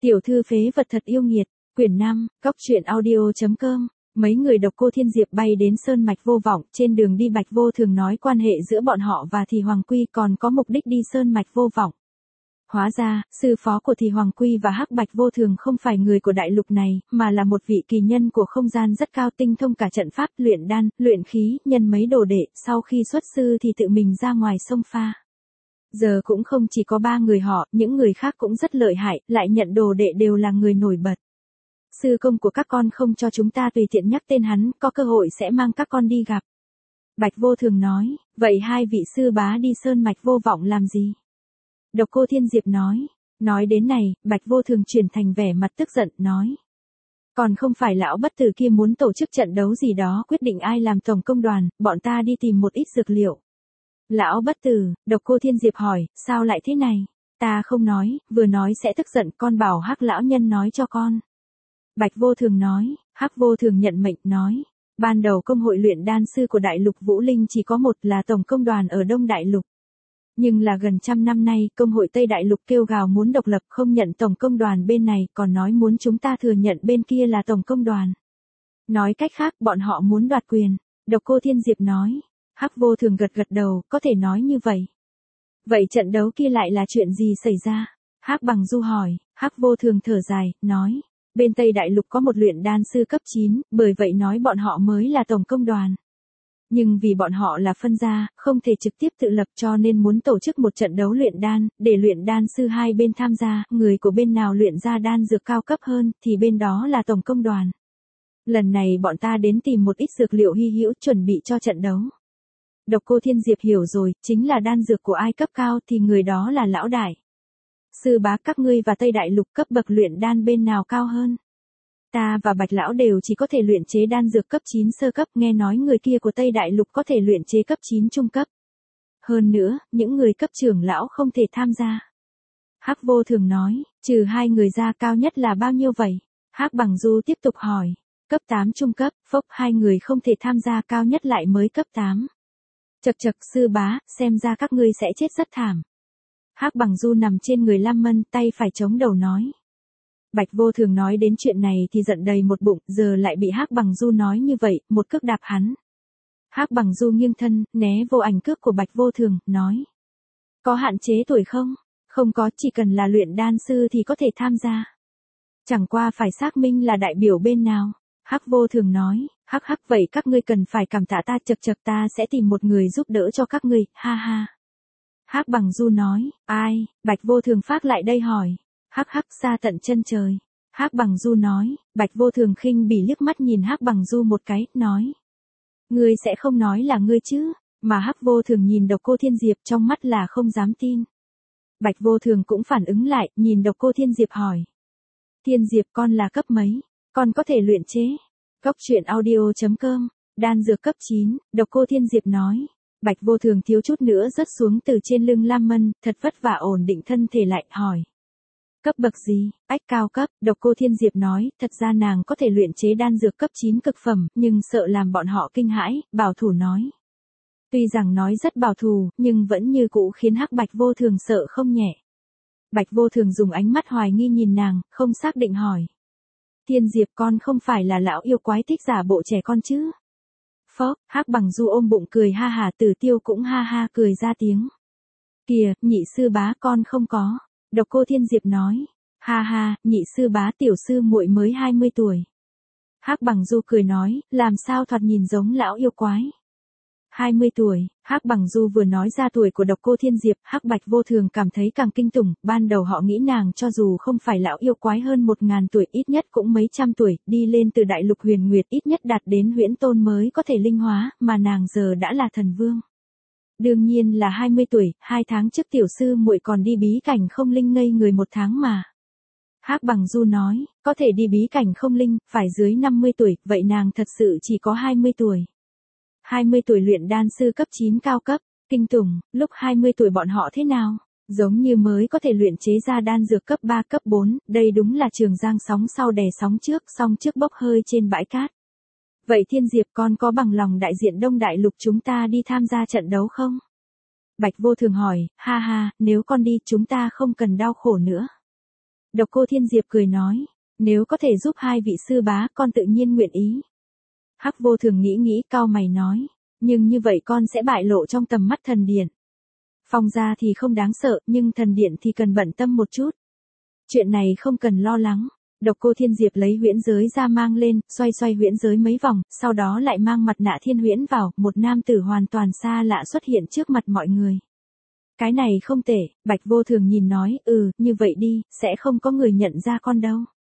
Tiểu thư phế vật thật yêu nghiệt, quyển 5, góc truyện audio.com. Mấy người Độc Cô Thiên Diệp bay đến Sơn Mạch Vô Vọng, trên đường đi Bạch Vô Thường nói quan hệ giữa bọn họ và Thì Hoàng Quy còn có mục đích đi Sơn Mạch Vô Vọng. Hóa ra, sư phó của Thì Hoàng Quy và Hắc Bạch Vô Thường không phải người của đại lục này, mà là một vị kỳ nhân của không gian rất cao, tinh thông cả trận pháp, luyện đan, luyện khí, nhân mấy đồ đệ, sau khi xuất sư thì tự mình ra ngoài sông pha. Giờ cũng không chỉ có 3 người họ, những người khác cũng rất lợi hại, lại nhận đồ đệ đều là người nổi bật. Sư công của các con không cho chúng ta tùy tiện nhắc tên hắn, có cơ hội sẽ mang các con đi gặp. Bạch Vô Thường nói, vậy hai vị sư bá đi Sơn Mạch Vô Vọng làm gì? Độc Cô Thiên Diệp nói đến này, Bạch Vô Thường chuyển thành vẻ mặt tức giận, nói. Còn không phải lão bất tử kia muốn tổ chức trận đấu gì đó, quyết định ai làm tổng công đoàn, bọn ta đi tìm một ít dược liệu. Lão bất tử, Độc Cô Thiên Diệp hỏi, sao lại thế này? Ta không nói, vừa nói sẽ tức giận, con bảo Hắc lão nhân nói cho con. Bạch Vô Thường nói, Hắc Vô Thường nhận mệnh, nói. Ban đầu công hội luyện đan sư của Đại lục Vũ Linh chỉ có một, là tổng công đoàn ở Đông Đại lục. Nhưng là gần 100 năm nay, công hội Tây Đại lục kêu gào muốn độc lập, không nhận tổng công đoàn bên này, còn nói muốn chúng ta thừa nhận bên kia là tổng công đoàn. Nói cách khác, bọn họ muốn đoạt quyền. Độc Cô Thiên Diệp nói. Hắc Vô Thường gật đầu, có thể nói như vậy. Vậy trận đấu kia lại là chuyện gì xảy ra? Hắc Bằng Du hỏi. Hắc Vô Thường thở dài, nói. Bên Tây Đại lục có một luyện đan sư cấp 9, bởi vậy nói bọn họ mới là tổng công đoàn. Nhưng vì bọn họ là phân gia, không thể trực tiếp tự lập, cho nên muốn tổ chức một trận đấu luyện đan, để luyện đan sư hai bên tham gia, người của bên nào luyện ra đan dược cao cấp hơn, thì bên đó là tổng công đoàn. Lần này bọn ta đến tìm một ít dược liệu hy hữu chuẩn bị cho trận đấu. Độc Cô Thiên Diệp hiểu rồi, chính là đan dược của ai cấp cao thì người đó là lão đại. Sư bá các ngươi và Tây Đại lục cấp bậc luyện đan bên nào cao hơn? Ta và Bạch lão đều chỉ có thể luyện chế đan dược cấp 9 sơ cấp, nghe nói người kia của Tây Đại lục có thể luyện chế cấp 9 trung cấp. Hơn nữa, những người cấp trưởng lão không thể tham gia. Hắc Vô Thường nói, trừ hai người ra cao nhất là bao nhiêu vậy? Hắc Bằng Du tiếp tục hỏi, cấp 8 trung cấp, phốc, hai người không thể tham gia, cao nhất lại mới cấp 8. Chậc chậc, sư bá, xem ra các ngươi sẽ chết rất thảm. Hắc Bằng Du nằm trên người Lam Mân, tay phải chống đầu nói. Bạch Vô Thường nói đến chuyện này thì giận đầy một bụng, giờ lại bị Hắc Bằng Du nói như vậy, một cước đạp hắn. Hắc Bằng Du nghiêng thân, né vô ảnh cước của Bạch Vô Thường, nói. Có hạn chế tuổi không? Không có, chỉ cần là luyện đan sư thì có thể tham gia. Chẳng qua phải xác minh là đại biểu bên nào. Hắc Vô Thường nói, hắc hắc, vậy các ngươi cần phải cảm tạ ta, chậc chậc, ta sẽ tìm một người giúp đỡ cho các ngươi, ha ha. Hắc Bằng Du nói, ai? Bạch Vô Thường phát lại đây hỏi. Hắc hắc, xa tận chân trời. Hắc Bằng Du nói. Bạch Vô Thường khinh bỉ liếc mắt nhìn Hắc Bằng Du một cái, nói. Ngươi sẽ không nói là ngươi chứ? Mà Hắc Vô Thường nhìn Độc Cô Thiên Diệp trong mắt là không dám tin. Bạch Vô Thường cũng phản ứng lại, nhìn Độc Cô Thiên Diệp hỏi. Thiên Diệp, con là cấp mấy? Con có thể luyện chế? Góc truyện audio.com. Đan dược cấp 9, Độc Cô Thiên Diệp nói. Bạch Vô Thường thiếu chút nữa rớt xuống từ trên lưng Lam Mân, thật vất vả ổn định thân thể lại, hỏi. Cấp bậc gì? Ách, cao cấp. Độc Cô Thiên Diệp nói, thật ra nàng có thể luyện chế đan dược cấp 9 cực phẩm, nhưng sợ làm bọn họ kinh hãi, bảo thủ nói. Tuy rằng nói rất bảo thủ, nhưng vẫn như cũ khiến Hắc Bạch Vô Thường sợ không nhẹ. Bạch Vô Thường dùng ánh mắt hoài nghi nhìn nàng, không xác định hỏi. Thiên Diệp, con không phải là lão yêu quái thích giả bộ trẻ con chứ? Phốc, Hắc Bằng Du ôm bụng cười ha hà, Tử Tiêu cũng ha ha cười ra tiếng. Kìa, nhị sư bá, con không có. Độc Cô Thiên Diệp nói. Ha ha, nhị sư bá, tiểu sư muội mới 20 tuổi. Hắc Bằng Du cười nói, làm sao thoạt nhìn giống lão yêu quái. 20 tuổi, Hắc Bằng Du vừa nói ra tuổi của Độc Cô Thiên Diệp, Hắc Bạch Vô Thường cảm thấy càng kinh tủng, ban đầu họ nghĩ nàng cho dù không phải lão yêu quái hơn 1000 tuổi, ít nhất cũng mấy trăm tuổi, đi lên từ đại lục huyền nguyệt, ít nhất đạt đến huyễn tôn mới có thể linh hóa, mà nàng giờ đã là thần vương. Đương nhiên là 20 tuổi, 2 tháng trước tiểu sư muội còn đi bí cảnh không linh ngây người 1 tháng mà. Hắc Bằng Du nói, có thể đi bí cảnh không linh, phải dưới 50 tuổi, vậy nàng thật sự chỉ có 20 tuổi. 20 tuổi luyện đan sư cấp 9 cao cấp, kinh tủng, lúc 20 tuổi bọn họ thế nào? Giống như mới có thể luyện chế ra đan dược cấp 3 cấp 4, đây đúng là Trường Giang sóng sau đè sóng trước, song trước bốc hơi trên bãi cát. Vậy Thiên Diệp, con có bằng lòng đại diện Đông Đại lục chúng ta đi tham gia trận đấu không? Bạch Vô Thường hỏi, ha ha, nếu con đi chúng ta không cần đau khổ nữa. Độc Cô Thiên Diệp cười nói, nếu có thể giúp hai vị sư bá con tự nhiên nguyện ý. Hắc Vô Thường nghĩ cau mày nói, nhưng như vậy con sẽ bại lộ trong tầm mắt thần điện. Phong gia thì không đáng sợ, nhưng thần điện thì cần bận tâm một chút. Chuyện này không cần lo lắng. Độc Cô Thiên Diệp lấy huyễn giới ra mang lên, xoay huyễn giới mấy vòng, sau đó lại mang mặt nạ thiên huyễn vào, một nam tử hoàn toàn xa lạ xuất hiện trước mặt mọi người. Cái này không tệ, Bạch Vô Thường nhìn nói, như vậy đi, sẽ không có người nhận ra con đâu.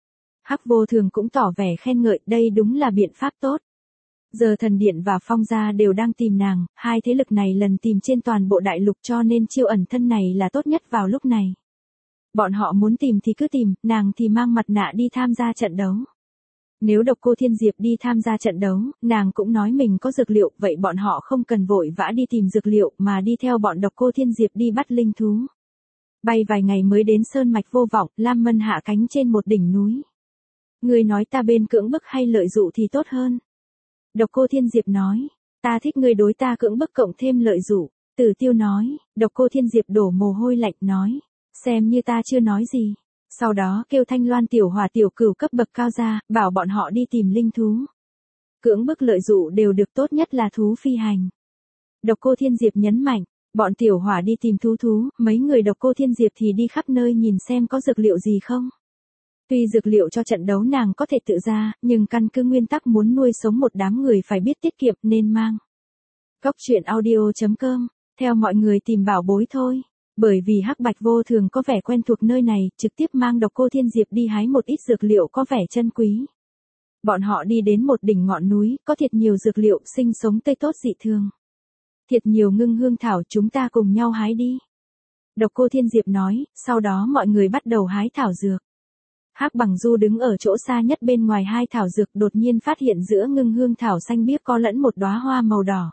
Hắc Vô Thường cũng tỏ vẻ khen ngợi, đây đúng là biện pháp tốt. Giờ thần điện và Phong gia đều đang tìm nàng, hai thế lực này lần tìm trên toàn bộ đại lục cho nên chiêu ẩn thân này là tốt nhất vào lúc này. Bọn họ muốn tìm thì cứ tìm, nàng thì mang mặt nạ đi tham gia trận đấu. Nếu Độc Cô Thiên Diệp đi tham gia trận đấu, nàng cũng nói mình có dược liệu, vậy bọn họ không cần vội vã đi tìm dược liệu mà đi theo bọn Độc Cô Thiên Diệp đi bắt linh thú. Bay vài ngày mới đến sơn mạch vô vọng, Lam Mân hạ cánh trên một đỉnh núi. Ngươi nói ta bên cưỡng bức hay lợi dụ thì tốt hơn? Độc Cô Thiên Diệp nói, ta thích ngươi đối ta cưỡng bức cộng thêm lợi dụ. Tử Tiêu nói, Độc Cô Thiên Diệp đổ mồ hôi lạnh nói, xem như ta chưa nói gì. Sau đó kêu Thanh Loan tiểu hỏa tiểu cửu cấp bậc cao ra, bảo bọn họ đi tìm linh thú. Cưỡng bức lợi dụ đều được, tốt nhất là thú phi hành. Độc Cô Thiên Diệp nhấn mạnh, bọn tiểu hỏa đi tìm thú, mấy người Độc Cô Thiên Diệp thì đi khắp nơi nhìn xem có dược liệu gì không. Tuy dược liệu cho trận đấu nàng có thể tự ra, nhưng căn cứ nguyên tắc muốn nuôi sống một đám người phải biết tiết kiệm nên mang. Cóc truyện audio.com, theo mọi người tìm bảo bối thôi. Bởi vì Hắc Bạch Vô Thường có vẻ quen thuộc nơi này, trực tiếp mang Độc Cô Thiên Diệp đi hái một ít dược liệu có vẻ chân quý. Bọn họ đi đến một đỉnh ngọn núi, có thiệt nhiều dược liệu sinh sống tươi tốt dị thường. Thiệt nhiều ngưng hương thảo, chúng ta cùng nhau hái đi. Độc Cô Thiên Diệp nói, sau đó mọi người bắt đầu hái thảo dược. Hắc Bằng Du đứng ở chỗ xa nhất bên ngoài hai thảo dược, đột nhiên phát hiện giữa ngưng hương thảo xanh biếc có lẫn một đóa hoa màu đỏ.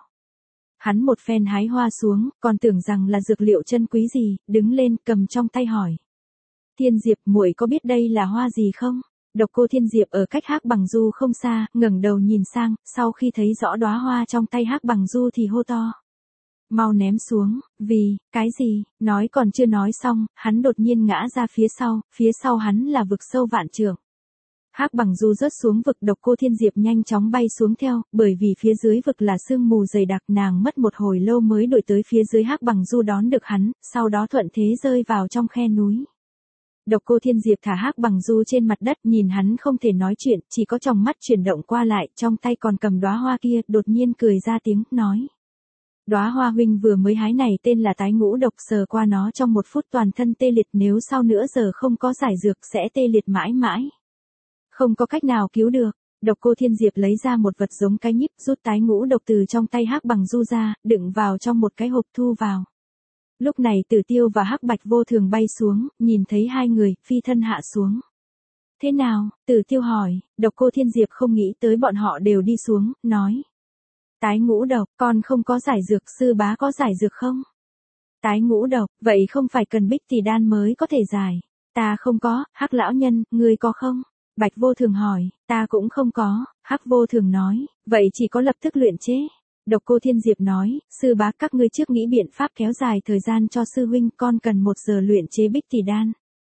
Hắn một phen hái hoa xuống, còn tưởng rằng là dược liệu chân quý gì, đứng lên cầm trong tay hỏi. Thiên Diệp, muội có biết đây là hoa gì không? Độc Cô Thiên Diệp ở cách Hắc Bằng Du không xa, ngẩng đầu nhìn sang, sau khi thấy rõ đóa hoa trong tay Hắc Bằng Du thì hô to. Mau ném xuống, vì, cái gì, nói còn chưa nói xong, hắn đột nhiên ngã ra phía sau hắn là vực sâu vạn trượng. Hắc Bằng Du rớt xuống vực, Độc Cô Thiên Diệp nhanh chóng bay xuống theo, bởi vì phía dưới vực là sương mù dày đặc, nàng mất một hồi lâu mới đuổi tới phía dưới. Hắc Bằng Du đón được hắn, sau đó thuận thế rơi vào trong khe núi. Độc Cô Thiên Diệp thả Hắc Bằng Du trên mặt đất, nhìn hắn không thể nói chuyện, chỉ có tròng mắt chuyển động qua lại, trong tay còn cầm đóa hoa kia, đột nhiên cười ra tiếng, nói. Đóa hoa huynh vừa mới hái này tên là tái ngũ độc, sờ qua nó trong một phút toàn thân tê liệt, nếu sau nữa giờ không có giải dược sẽ tê liệt mãi mãi. Không có cách nào cứu được. Độc Cô Thiên Diệp lấy ra một vật giống cái nhíp, rút tái ngũ độc từ trong tay Hắc Bằng Du ra, đựng vào trong một cái hộp thu vào. Lúc này Tử Tiêu và Hắc Bạch Vô Thường bay xuống, nhìn thấy hai người, phi thân hạ xuống. Thế nào? Tử Tiêu hỏi. Độc Cô Thiên Diệp không nghĩ tới bọn họ đều đi xuống, nói. Tái ngũ độc, con không có giải dược, sư bá có giải dược không? Tái ngũ độc, vậy không phải cần Bích Tỷ Đan mới có thể giải. Ta không có. Hắc lão nhân, ngươi có không? Bạch Vô Thường hỏi, ta cũng không có. Hắc Vô Thường nói, vậy chỉ có lập tức luyện chế. Độc Cô Thiên Diệp nói, sư bá các ngươi trước nghĩ biện pháp kéo dài thời gian cho sư huynh, con cần 1 giờ luyện chế Bích Tỷ Đan.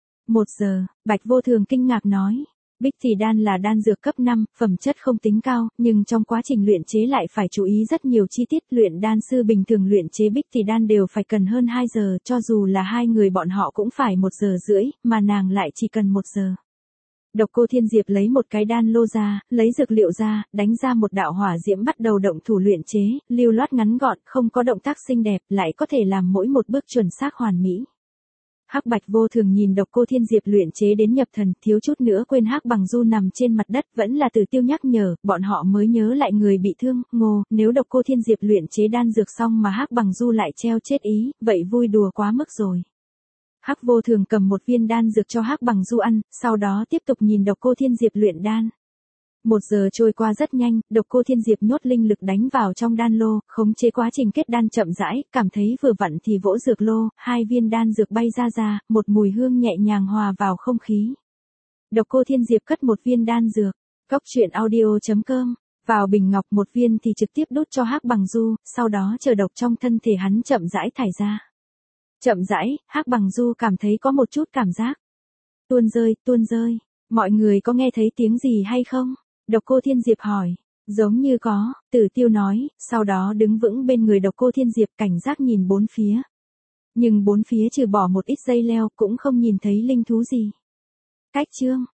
1 giờ, Bạch Vô Thường kinh ngạc nói. Bích Tỷ Đan là đan dược cấp 5, phẩm chất không tính cao, nhưng trong quá trình luyện chế lại phải chú ý rất nhiều chi tiết. Luyện đan sư bình thường luyện chế Bích Tỷ Đan đều phải cần hơn 2 giờ, cho dù là hai người bọn họ cũng phải 1 giờ rưỡi, mà nàng lại chỉ cần 1 giờ. Độc Cô Thiên Diệp lấy một cái đan lô ra, lấy dược liệu ra, đánh ra một đạo hỏa diễm, bắt đầu động thủ luyện chế, lưu loát ngắn gọn, không có động tác xinh đẹp, lại có thể làm mỗi một bước chuẩn xác hoàn mỹ. Hắc Bạch Vô Thường nhìn Độc Cô Thiên Diệp luyện chế đến nhập thần, thiếu chút nữa quên Hắc Bằng Du nằm trên mặt đất, vẫn là Tử Tiêu nhắc nhở, bọn họ mới nhớ lại người bị thương. Ngô, nếu Độc Cô Thiên Diệp luyện chế đan dược xong mà Hắc Bằng Du lại treo chết ý, vậy vui đùa quá mức rồi. Hắc Vô Thường cầm một viên đan dược cho Hắc Bằng Du ăn, sau đó tiếp tục nhìn Độc Cô Thiên Diệp luyện đan. 1 giờ trôi qua rất nhanh, Độc Cô Thiên Diệp nhốt linh lực đánh vào trong đan lô, khống chế quá trình kết đan chậm rãi, cảm thấy vừa vặn thì vỗ dược lô, 2 viên đan dược bay ra, một mùi hương nhẹ nhàng hòa vào không khí. Độc Cô Thiên Diệp cất một viên đan dược, cóc truyện audio.com, vào bình ngọc, một viên thì trực tiếp đút cho Hắc Bằng Du, sau đó chờ độc trong thân thể hắn chậm rãi thải ra. Chậm rãi, Hắc Bằng Du cảm thấy có một chút cảm giác. tuôn rơi. Mọi người có nghe thấy tiếng gì hay không? Độc Cô Thiên Diệp hỏi. Giống như có, Tử Tiêu nói, sau đó đứng vững bên người Độc Cô Thiên Diệp cảnh giác nhìn bốn phía. Nhưng bốn phía trừ bỏ một ít dây leo cũng không nhìn thấy linh thú gì. Cách chương.